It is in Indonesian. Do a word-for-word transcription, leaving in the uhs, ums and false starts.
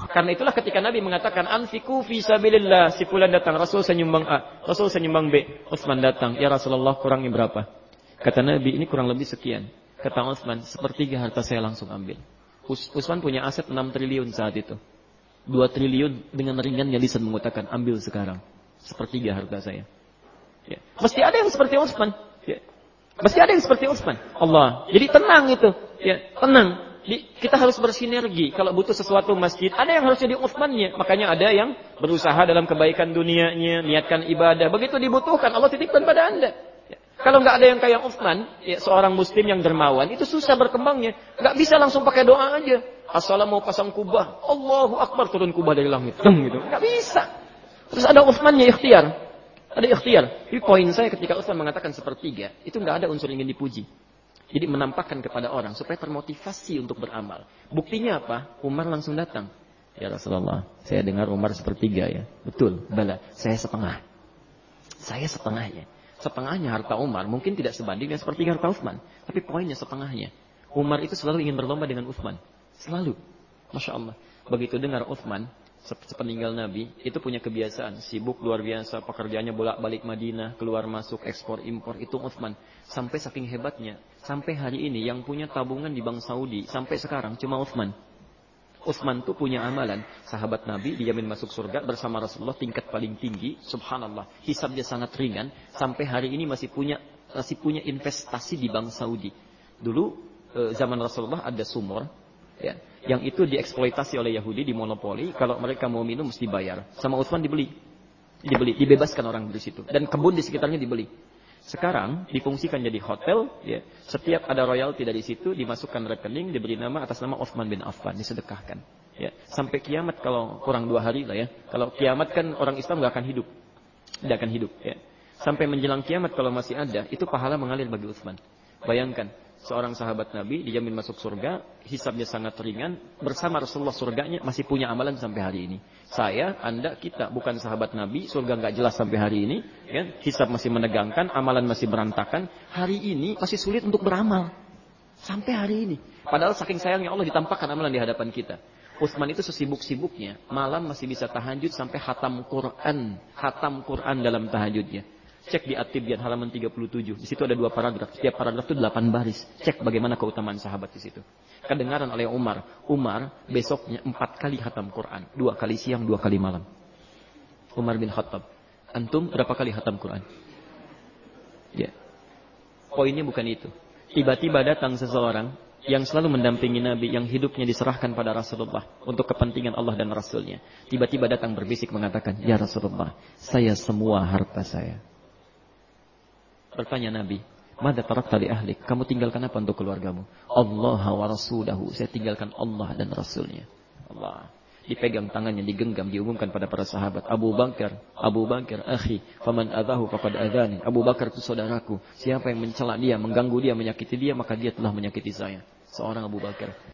Karena itulah ketika Nabi mengatakan anfiqu fi sabilillah, si fulan datang, Rasul saya nyumbang A, Rasul saya nyumbang B. Utsman datang, ya Rasulullah kurangnya berapa? Kata Nabi, ini kurang lebih sekian. Kata Utsman, sepertiga harta saya langsung ambil. Utsman punya aset enam triliun saat itu. dua triliun dengan ringannya lisan mengatakan, ambil sekarang. Sepertiga harta saya. Ya. Mesti ada yang seperti Utsman. Ya. Mesti ada yang seperti Utsman. Allah. Jadi tenang itu. Ya, tenang. Di, kita harus bersinergi. Kalau butuh sesuatu masjid, ada yang harus jadi Utsmannya. Makanya ada yang berusaha dalam kebaikan dunianya, niatkan ibadah. Begitu dibutuhkan, Allah titipkan pada Anda. Ya. Kalau nggak ada yang kayak Utsman, ya, seorang muslim yang dermawan, itu susah berkembangnya. Nggak bisa langsung pakai doa aja. Assalamu mau pasang kubah, Allahu Akbar, turun kubah dari langit. Gitu. Nggak bisa. Terus ada Utsmannya ikhtiar. Ada ikhtiar. Jadi poin saya ketika Utsman mengatakan sepertiga, itu nggak ada unsur ingin dipuji. Jadi menampakkan kepada orang supaya termotivasi untuk beramal. Buktinya apa? Umar langsung datang. Ya Rasulullah, saya dengar Umar sepertiga ya. Betul, bala, saya setengah. Saya setengahnya. Setengahnya harta Umar mungkin tidak sebanding dengan sepertiga harta Utsman. Tapi poinnya setengahnya. Umar itu selalu ingin berlomba dengan Utsman. Selalu. Masya Allah. Begitu dengar Utsman sepeninggal Nabi, itu punya kebiasaan, sibuk luar biasa, pekerjaannya bolak-balik Madinah, keluar masuk, ekspor impor, itu Utsman. Sampai saking hebatnya, sampai hari ini yang punya tabungan di Bank Saudi, sampai sekarang cuma Utsman. Utsman tuh punya amalan, sahabat Nabi dijamin masuk surga bersama Rasulullah tingkat paling tinggi, subhanallah, hisabnya sangat ringan, sampai hari ini masih punya masih punya investasi di Bank Saudi. Dulu eh, zaman Rasulullah ada sumur, ya, yang itu dieksploitasi oleh Yahudi, dimonopoli. Kalau mereka mau minum mesti bayar. Sama Utsman dibeli, dibeli, dibebaskan orang di situ. Dan kebun di sekitarnya dibeli. Sekarang difungsikan jadi hotel. Ya. Setiap ada royalti dari situ dimasukkan rekening, diberi nama atas nama Utsman bin Affan, disedekahkan. Ya. Sampai kiamat kalau kurang dua hari lah ya. Kalau kiamat kan orang Islam nggak akan hidup, tidak akan hidup. Ya. Sampai menjelang kiamat kalau masih ada, itu pahala mengalir bagi Utsman. Bayangkan. Seorang sahabat Nabi dijamin masuk surga, hisabnya sangat ringan, bersama Rasulullah surganya masih punya amalan sampai hari ini. Saya, Anda, kita bukan sahabat Nabi, surga nggak jelas sampai hari ini, ya, hisab masih menegangkan, amalan masih berantakan, hari ini masih sulit untuk beramal. Sampai hari ini. Padahal saking sayangnya Allah ditampakkan amalan di hadapan kita. Utsman itu sesibuk-sibuknya, malam masih bisa tahajud sampai khatam Quran, khatam Quran dalam tahajudnya. Cek di At-Tibyan halaman tiga puluh tujuh. Di situ ada dua paragraf. Setiap paragraf itu delapan baris. Cek bagaimana keutamaan sahabat di situ. Kedengaran oleh Umar. Umar besoknya empat kali khatam Quran. Dua kali siang, dua kali malam. Umar bin Khattab. Antum berapa kali khatam Quran? Ya. Poinnya bukan itu. Tiba-tiba datang seseorang yang selalu mendampingi Nabi, yang hidupnya diserahkan pada Rasulullah untuk kepentingan Allah dan Rasulnya. Tiba-tiba datang berbisik mengatakan, ya Rasulullah, saya semua harta saya. Bertanya Nabi, "Madza tarakta li ahlik?" Kamu tinggalkan apa untuk keluargamu? Allah wa rasulahu. Saya tinggalkan Allah dan Rasulnya. Allah. Dipegang tangannya, digenggam, diumumkan pada para sahabat. Abu Bakar, Abu Bakar, akhi, faman adahu faqad adani. Abu Bakar itu saudaraku. Siapa yang mencela dia, mengganggu dia, menyakiti dia, maka dia telah menyakiti saya. Seorang Abu Bakar.